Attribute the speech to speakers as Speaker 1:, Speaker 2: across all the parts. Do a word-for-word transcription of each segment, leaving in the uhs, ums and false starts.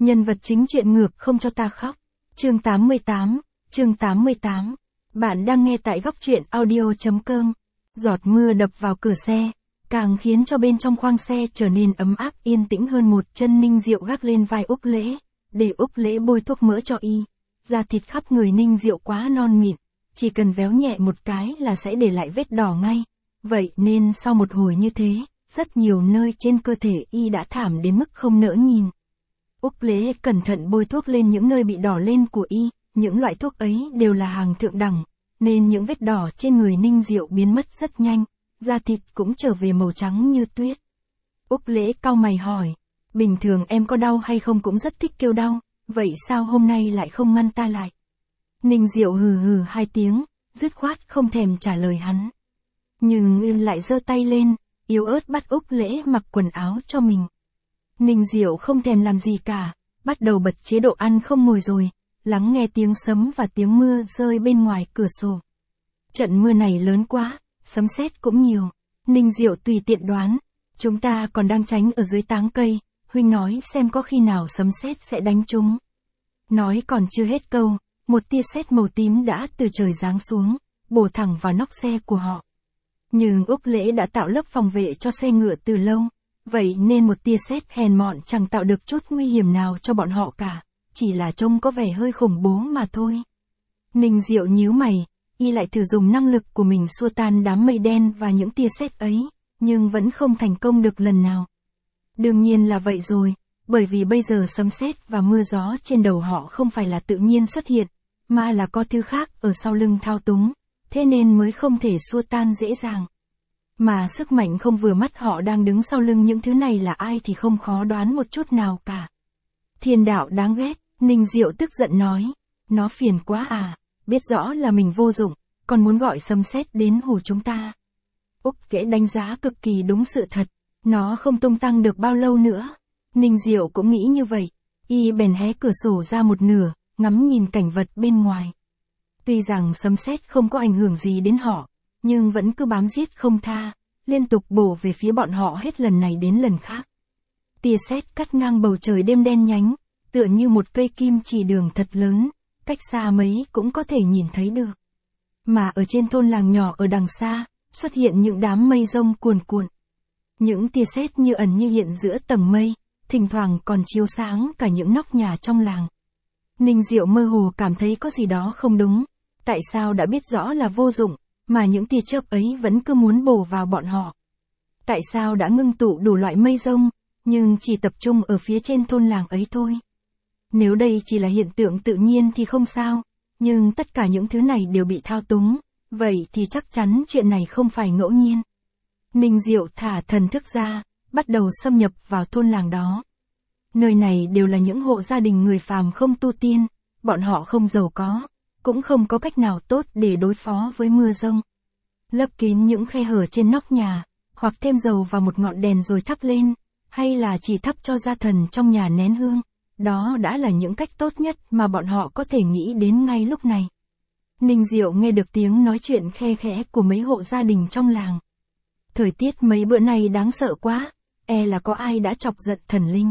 Speaker 1: Nhân vật chính chuyện ngược không cho ta khóc. Chương tám mươi tám, chương tám mươi tám. Bạn đang nghe tại góc truyện audio chấm com. Giọt mưa đập vào cửa xe, càng khiến cho bên trong khoang xe trở nên ấm áp yên tĩnh hơn. Một chân Ninh Diệu gác lên vai Úc Lễ, để Úc Lễ bôi thuốc mỡ cho y. Da thịt khắp người Ninh Diệu quá non mịn, chỉ cần véo nhẹ một cái là sẽ để lại vết đỏ ngay. Vậy nên sau một hồi như thế, rất nhiều nơi trên cơ thể y đã thảm đến mức không nỡ nhìn. Úc Lễ cẩn thận bôi thuốc lên những nơi bị đỏ lên của y, những loại thuốc ấy đều là hàng thượng đẳng, nên những vết đỏ trên người Ninh Diệu biến mất rất nhanh, da thịt cũng trở về màu trắng như tuyết. Úc Lễ cau mày hỏi, bình thường em có đau hay không cũng rất thích kêu đau, vậy sao hôm nay lại không ngăn ta lại? Ninh Diệu hừ hừ hai tiếng, dứt khoát không thèm trả lời hắn. Nhưng Ngư lại giơ tay lên, yếu ớt bắt Úc Lễ mặc quần áo cho mình. Ninh Diệu không thèm làm gì cả, bắt đầu bật chế độ ăn không ngồi rồi, lắng nghe tiếng sấm và tiếng mưa rơi bên ngoài cửa sổ. Trận mưa này lớn quá, sấm sét cũng nhiều. Ninh Diệu tùy tiện đoán, chúng ta còn đang tránh ở dưới táng cây, huynh nói xem có khi nào sấm sét sẽ đánh chúng. Nói còn chưa hết câu, một tia sét màu tím đã từ trời giáng xuống, bổ thẳng vào nóc xe của họ. Nhưng Úc Lễ đã tạo lớp phòng vệ cho xe ngựa từ lâu, vậy nên một tia sét hèn mọn chẳng tạo được chút nguy hiểm nào cho bọn họ cả, chỉ là trông có vẻ hơi khủng bố mà thôi. Ninh Diệu nhíu mày, y lại thử dùng năng lực của mình xua tan đám mây đen và những tia sét ấy, nhưng vẫn không thành công được lần nào. Đương nhiên là vậy rồi, bởi vì bây giờ sấm sét và mưa gió trên đầu họ không phải là tự nhiên xuất hiện, mà là có thứ khác ở sau lưng thao túng, thế nên mới không thể xua tan dễ dàng. Mà sức mạnh không vừa mắt họ đang đứng sau lưng những thứ này là ai thì không khó đoán một chút nào cả. Thiên đạo đáng ghét, Ninh Diệu tức giận nói, nó phiền quá à, biết rõ là mình vô dụng, còn muốn gọi sấm sét đến hù chúng ta. Úc Lễ đánh giá cực kỳ đúng sự thật, nó không tung tăng được bao lâu nữa. Ninh Diệu cũng nghĩ như vậy, y bèn hé cửa sổ ra một nửa, ngắm nhìn cảnh vật bên ngoài. Tuy rằng sấm sét không có ảnh hưởng gì đến họ, nhưng vẫn cứ bám giết không tha, liên tục bổ về phía bọn họ hết lần này đến lần khác. Tia sét cắt ngang bầu trời đêm đen nhánh, tựa như một cây kim chỉ đường thật lớn, cách xa mấy cũng có thể nhìn thấy được. Mà ở trên thôn làng nhỏ ở đằng xa, xuất hiện những đám mây rông cuồn cuộn. Những tia sét như ẩn như hiện giữa tầng mây, thỉnh thoảng còn chiếu sáng cả những nóc nhà trong làng. Ninh Diệu mơ hồ cảm thấy có gì đó không đúng, tại sao đã biết rõ là vô dụng, mà những tia chớp ấy vẫn cứ muốn bổ vào bọn họ. Tại sao đã ngưng tụ đủ loại mây rông, nhưng chỉ tập trung ở phía trên thôn làng ấy thôi. Nếu đây chỉ là hiện tượng tự nhiên thì không sao, nhưng tất cả những thứ này đều bị thao túng, vậy thì chắc chắn chuyện này không phải ngẫu nhiên. Ninh Diệu thả thần thức ra, bắt đầu xâm nhập vào thôn làng đó. Nơi này đều là những hộ gia đình người phàm không tu tiên, bọn họ không giàu có, cũng không có cách nào tốt để đối phó với mưa rông. Lấp kín những khe hở trên nóc nhà, hoặc thêm dầu vào một ngọn đèn rồi thắp lên, hay là chỉ thắp cho gia thần trong nhà nén hương, đó đã là những cách tốt nhất mà bọn họ có thể nghĩ đến ngay lúc này. Ninh Diệu nghe được tiếng nói chuyện khe khẽ của mấy hộ gia đình trong làng. Thời tiết mấy bữa nay đáng sợ quá, e là có ai đã chọc giận thần linh.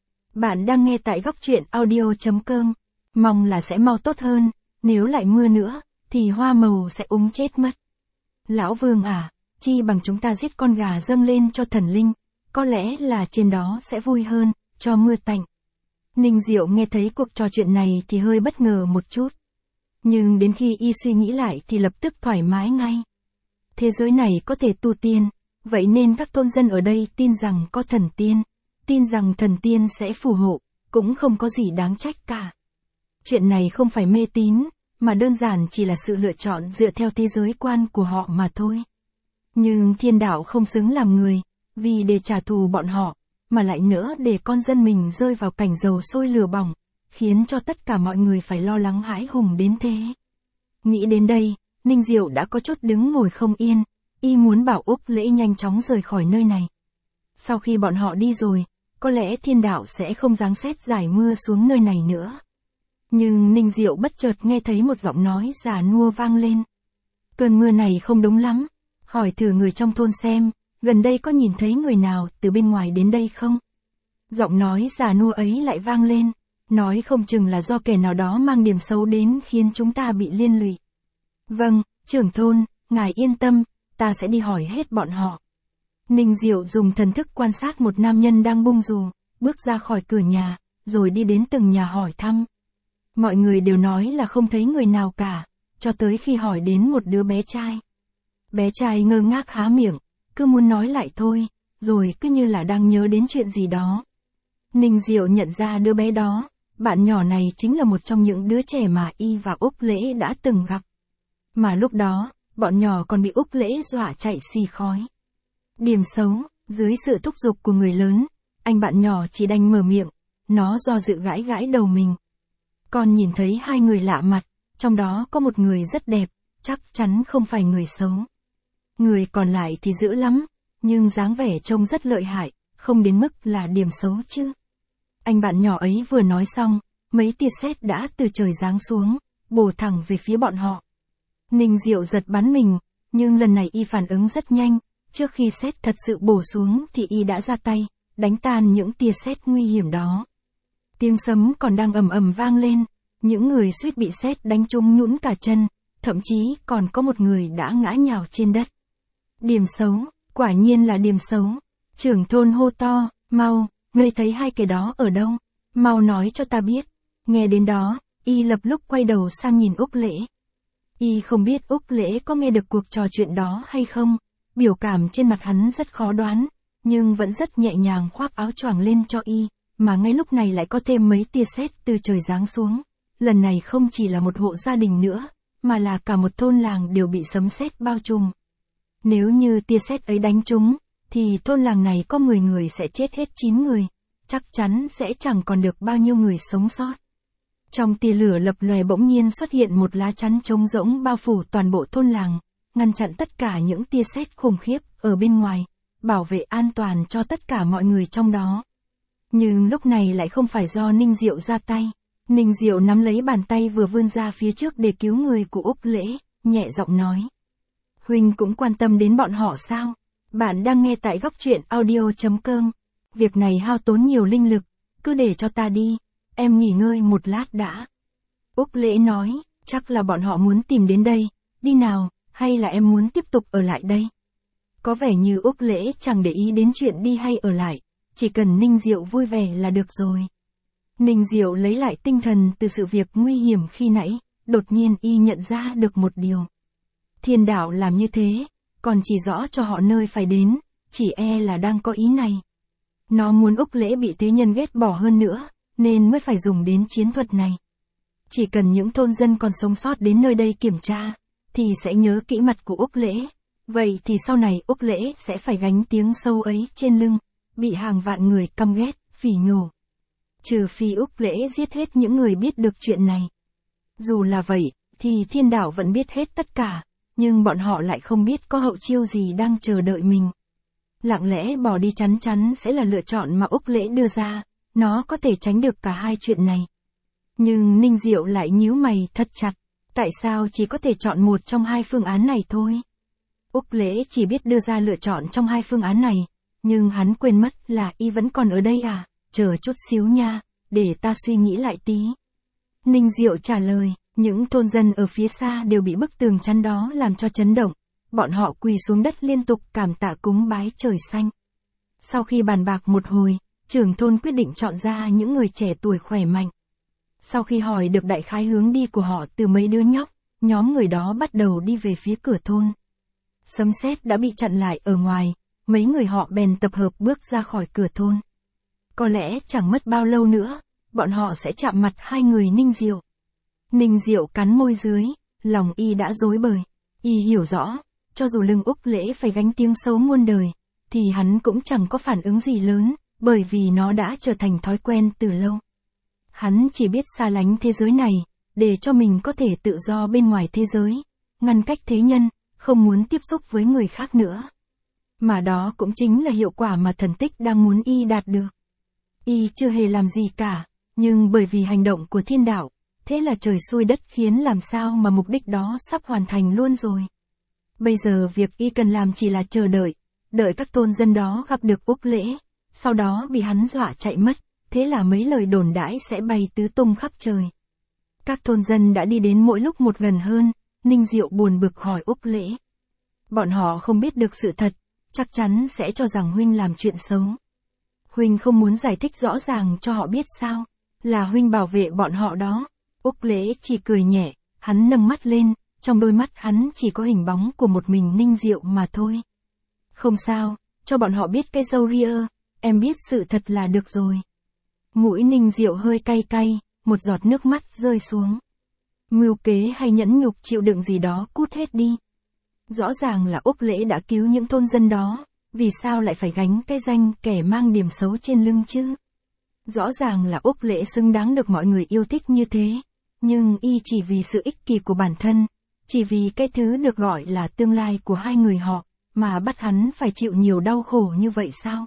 Speaker 1: Bạn đang nghe tại góc truyện audio chấm com, mong là sẽ mau tốt hơn, nếu lại mưa nữa, thì hoa màu sẽ úng chết mất. Lão Vương à, chi bằng chúng ta giết con gà dâng lên cho thần linh, có lẽ là trên đó sẽ vui hơn, cho mưa tạnh. Ninh Diệu nghe thấy cuộc trò chuyện này thì hơi bất ngờ một chút. Nhưng đến khi y suy nghĩ lại thì lập tức thoải mái ngay. Thế giới này có thể tu tiên, vậy nên các thôn dân ở đây tin rằng có thần tiên, tin rằng thần tiên sẽ phù hộ, cũng không có gì đáng trách cả. Chuyện này không phải mê tín, mà đơn giản chỉ là sự lựa chọn dựa theo thế giới quan của họ mà thôi. Nhưng thiên đạo không xứng làm người, vì để trả thù bọn họ, mà lại nữa để con dân mình rơi vào cảnh dầu sôi lửa bỏng, khiến cho tất cả mọi người phải lo lắng hãi hùng đến thế. Nghĩ đến đây, Ninh Diệu đã có chút đứng ngồi không yên, y muốn bảo Úc Lễ nhanh chóng rời khỏi nơi này. Sau khi bọn họ đi rồi, có lẽ thiên đạo sẽ không giáng sét giải mưa xuống nơi này nữa. Nhưng Ninh Diệu bất chợt nghe thấy một giọng nói già nua vang lên. Cơn mưa này không đúng lắm, hỏi thử người trong thôn xem, gần đây có nhìn thấy người nào từ bên ngoài đến đây không? Giọng nói già nua ấy lại vang lên, nói không chừng là do kẻ nào đó mang điểm xấu đến khiến chúng ta bị liên lụy. Vâng, trưởng thôn, ngài yên tâm, ta sẽ đi hỏi hết bọn họ. Ninh Diệu dùng thần thức quan sát một nam nhân đang bung dù, bước ra khỏi cửa nhà, rồi đi đến từng nhà hỏi thăm. Mọi người đều nói là không thấy người nào cả, cho tới khi hỏi đến một đứa bé trai. Bé trai ngơ ngác há miệng, cứ muốn nói lại thôi, rồi cứ như là đang nhớ đến chuyện gì đó. Ninh Diệu nhận ra đứa bé đó, bạn nhỏ này chính là một trong những đứa trẻ mà y và Úc Lễ đã từng gặp. Mà lúc đó, bọn nhỏ còn bị Úc Lễ dọa chạy xì khói. Điểm xấu, dưới sự thúc giục của người lớn, anh bạn nhỏ chỉ đành mở miệng, nó do dự gãi gãi đầu mình. Con nhìn thấy hai người lạ mặt, trong đó có một người rất đẹp, chắc chắn không phải người xấu. Người còn lại thì dữ lắm, nhưng dáng vẻ trông rất lợi hại, không đến mức là điểm xấu chứ. Anh bạn nhỏ ấy vừa nói xong, mấy tia sét đã từ trời giáng xuống, bổ thẳng về phía bọn họ. Ninh Diệu giật bắn mình, nhưng lần này y phản ứng rất nhanh, trước khi sét thật sự bổ xuống thì y đã ra tay, đánh tan những tia sét nguy hiểm đó. Tiếng sấm còn đang ầm ầm vang lên, những người suýt bị sét đánh trúng nhũn cả chân, thậm chí còn có một người đã ngã nhào trên đất. Điểm xấu, quả nhiên là điểm xấu. Trưởng thôn hô to, mau, ngươi thấy hai cái đó ở đâu? Mau nói cho ta biết. Nghe đến đó, y lập lúc quay đầu sang nhìn Úc Lễ. Y không biết Úc Lễ có nghe được cuộc trò chuyện đó hay không, biểu cảm trên mặt hắn rất khó đoán, nhưng vẫn rất nhẹ nhàng khoác áo choàng lên cho y, mà ngay lúc này lại có thêm mấy tia sét từ trời giáng xuống. Lần này không chỉ là một hộ gia đình nữa, mà là cả một thôn làng đều bị sấm sét bao trùm. Nếu như tia sét ấy đánh trúng, thì thôn làng này có mười người sẽ chết hết chín người, chắc chắn sẽ chẳng còn được bao nhiêu người sống sót. Trong tia lửa lập lòe bỗng nhiên xuất hiện một lá chắn trống rỗng bao phủ toàn bộ thôn làng, ngăn chặn tất cả những tia sét khủng khiếp ở bên ngoài, bảo vệ an toàn cho tất cả mọi người trong đó. Nhưng lúc này lại không phải do Ninh Diệu ra tay. Ninh Diệu nắm lấy bàn tay vừa vươn ra phía trước để cứu người của Úc Lễ, nhẹ giọng nói. Huynh cũng quan tâm đến bọn họ sao? Bạn đang nghe tại góc truyện audio chấm com. Việc này hao tốn nhiều linh lực, cứ để cho ta đi, em nghỉ ngơi một lát đã. Úc Lễ nói, chắc là bọn họ muốn tìm đến đây, đi nào, hay là em muốn tiếp tục ở lại đây? Có vẻ như Úc Lễ chẳng để ý đến chuyện đi hay ở lại, chỉ cần Ninh Diệu vui vẻ là được rồi. Ninh Diệu lấy lại tinh thần từ sự việc nguy hiểm khi nãy, đột nhiên y nhận ra được một điều. Thiên đạo làm như thế, còn chỉ rõ cho họ nơi phải đến, chỉ e là đang có ý này. Nó muốn Úc Lễ bị thế nhân ghét bỏ hơn nữa, nên mới phải dùng đến chiến thuật này. Chỉ cần những thôn dân còn sống sót đến nơi đây kiểm tra, thì sẽ nhớ kỹ mặt của Úc Lễ. Vậy thì sau này Úc Lễ sẽ phải gánh tiếng sâu ấy trên lưng, bị hàng vạn người căm ghét, phỉ nhổ. Trừ phi Úc Lễ giết hết những người biết được chuyện này. Dù là vậy, thì thiên đạo vẫn biết hết tất cả, nhưng bọn họ lại không biết có hậu chiêu gì đang chờ đợi mình. Lặng lẽ bỏ đi chắn chắn sẽ là lựa chọn mà Úc Lễ đưa ra, nó có thể tránh được cả hai chuyện này. Nhưng Ninh Diệu lại nhíu mày thật chặt, tại sao chỉ có thể chọn một trong hai phương án này thôi? Úc Lễ chỉ biết đưa ra lựa chọn trong hai phương án này, nhưng hắn quên mất là y vẫn còn ở đây à, chờ chút xíu nha, để ta suy nghĩ lại tí. Ninh Diệu trả lời, những thôn dân ở phía xa đều bị bức tường chắn đó làm cho chấn động, bọn họ quỳ xuống đất liên tục cảm tạ cúng bái trời xanh. Sau khi bàn bạc một hồi, trưởng thôn quyết định chọn ra những người trẻ tuổi khỏe mạnh. Sau khi hỏi được đại khái hướng đi của họ từ mấy đứa nhóc, nhóm người đó bắt đầu đi về phía cửa thôn. Sấm sét đã bị chặn lại ở ngoài, mấy người họ bèn tập hợp bước ra khỏi cửa thôn. Có lẽ chẳng mất bao lâu nữa, bọn họ sẽ chạm mặt hai người Ninh Diệu. Ninh Diệu cắn môi dưới, lòng y đã rối bời. Y hiểu rõ, cho dù lưng Úc Lễ phải gánh tiếng xấu muôn đời, thì hắn cũng chẳng có phản ứng gì lớn, bởi vì nó đã trở thành thói quen từ lâu. Hắn chỉ biết xa lánh thế giới này, để cho mình có thể tự do bên ngoài thế giới, ngăn cách thế nhân, không muốn tiếp xúc với người khác nữa. Mà đó cũng chính là hiệu quả mà thần tích đang muốn y đạt được. Y chưa hề làm gì cả, nhưng bởi vì hành động của thiên đạo, thế là trời xui đất khiến làm sao mà mục đích đó sắp hoàn thành luôn rồi. Bây giờ việc y cần làm chỉ là chờ đợi, đợi các thôn dân đó gặp được Úc Lễ, sau đó bị hắn dọa chạy mất, thế là mấy lời đồn đãi sẽ bay tứ tung khắp trời. Các thôn dân đã đi đến mỗi lúc một gần hơn, Ninh Diệu buồn bực hỏi Úc Lễ. Bọn họ không biết được sự thật, chắc chắn sẽ cho rằng huynh làm chuyện xấu. Huynh không muốn giải thích rõ ràng cho họ biết sao, là huynh bảo vệ bọn họ đó. Úc Lễ chỉ cười nhẹ, hắn nâng mắt lên, trong đôi mắt hắn chỉ có hình bóng của một mình Ninh Diệu mà thôi. Không sao, cho bọn họ biết cái dâu ria, em biết sự thật là được rồi. Mũi Ninh Diệu hơi cay cay, một giọt nước mắt rơi xuống. Mưu kế hay nhẫn nhục chịu đựng gì đó cút hết đi. Rõ ràng là Úc Lễ đã cứu những thôn dân đó, vì sao lại phải gánh cái danh kẻ mang điểm xấu trên lưng chứ? Rõ ràng là Úc Lễ xứng đáng được mọi người yêu thích như thế, nhưng y chỉ vì sự ích kỷ của bản thân, chỉ vì cái thứ được gọi là tương lai của hai người họ, mà bắt hắn phải chịu nhiều đau khổ như vậy sao?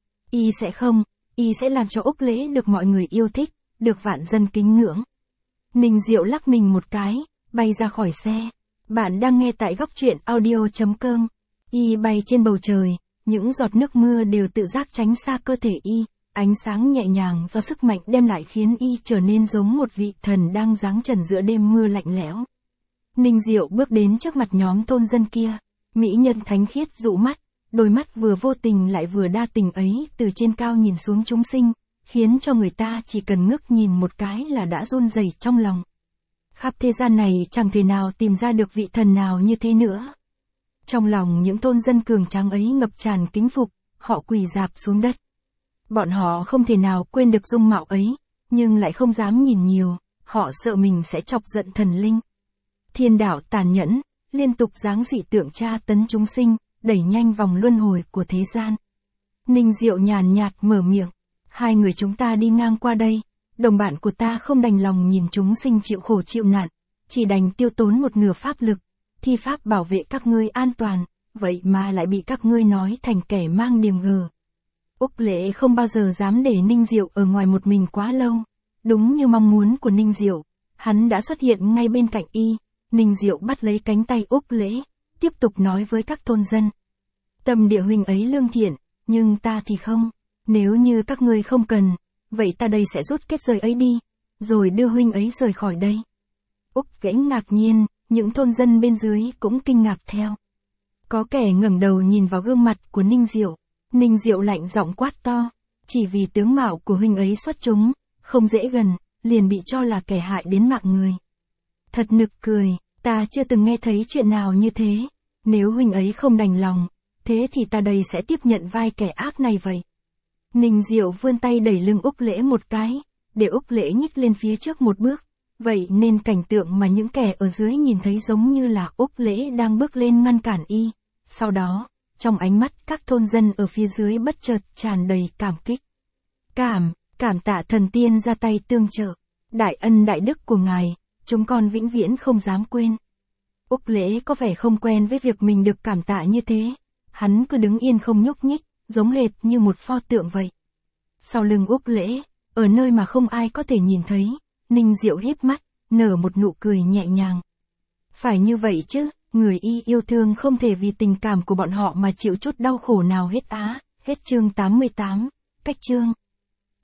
Speaker 1: Y sẽ không, y sẽ làm cho Úc Lễ được mọi người yêu thích, được vạn dân kính ngưỡng. Ninh Diệu lắc mình một cái, bay ra khỏi xe. Bạn đang nghe tại góc truyện audio chấm com. Y bay trên bầu trời, những giọt nước mưa đều tự giác tránh xa cơ thể y, ánh sáng nhẹ nhàng do sức mạnh đem lại khiến y trở nên giống một vị thần đang giáng trần giữa đêm mưa lạnh lẽo. Ninh Diệu bước đến trước mặt nhóm thôn dân kia, mỹ nhân thánh khiết dụ mắt, đôi mắt vừa vô tình lại vừa đa tình ấy từ trên cao nhìn xuống chúng sinh, khiến cho người ta chỉ cần ngước nhìn một cái là đã run rẩy trong lòng. Khắp thế gian này chẳng thể nào tìm ra được vị thần nào như thế nữa. Trong lòng những thôn dân cường tráng ấy ngập tràn kính phục, họ quỳ rạp xuống đất. Bọn họ không thể nào quên được dung mạo ấy, nhưng lại không dám nhìn nhiều, họ sợ mình sẽ chọc giận thần linh. Thiên đạo tàn nhẫn, liên tục giáng dị tượng tra tấn chúng sinh, đẩy nhanh vòng luân hồi của thế gian. Ninh Diệu nhàn nhạt mở miệng, hai người chúng ta đi ngang qua đây, đồng bạn của ta không đành lòng nhìn chúng sinh chịu khổ chịu nạn, chỉ đành tiêu tốn một nửa pháp lực, thi pháp bảo vệ các ngươi an toàn, vậy mà lại bị các ngươi nói thành kẻ mang điềm gờ. Úc Lễ không bao giờ dám để Ninh Diệu ở ngoài một mình quá lâu, đúng như mong muốn của Ninh Diệu, hắn đã xuất hiện ngay bên cạnh y. Ninh Diệu bắt lấy cánh tay Úc Lễ, tiếp tục nói với các thôn dân. Tâm địa huynh ấy lương thiện, nhưng ta thì không, nếu như các ngươi không cần, vậy ta đây sẽ rút kết giới ấy đi, rồi đưa huynh ấy rời khỏi đây. Úc Lễ ngạc nhiên, những thôn dân bên dưới cũng kinh ngạc theo. Có kẻ ngẩng đầu nhìn vào gương mặt của Ninh Diệu, Ninh Diệu lạnh giọng quát to, chỉ vì tướng mạo của huynh ấy xuất chúng, không dễ gần, liền bị cho là kẻ hại đến mạng người. Thật nực cười, ta chưa từng nghe thấy chuyện nào như thế, nếu huynh ấy không đành lòng, thế thì ta đây sẽ tiếp nhận vai kẻ ác này vậy. Ninh Diệu vươn tay đẩy lưng Úc Lễ một cái, để Úc Lễ nhích lên phía trước một bước, vậy nên cảnh tượng mà những kẻ ở dưới nhìn thấy giống như là Úc Lễ đang bước lên ngăn cản y. Sau đó, trong ánh mắt các thôn dân ở phía dưới bất chợt tràn đầy cảm kích. Cảm, cảm tạ thần tiên ra tay tương trợ, đại ân đại đức của ngài, chúng con vĩnh viễn không dám quên. Úc Lễ có vẻ không quen với việc mình được cảm tạ như thế, hắn cứ đứng yên không nhúc nhích, giống hệt như một pho tượng vậy. Sau lưng Úc Lễ, ở nơi mà không ai có thể nhìn thấy, Ninh Diệu híp mắt, nở một nụ cười nhẹ nhàng. Phải như vậy chứ, người y yêu thương không thể vì tình cảm của bọn họ mà chịu chút đau khổ nào hết á. Hết chương tám mươi tám, cách chương.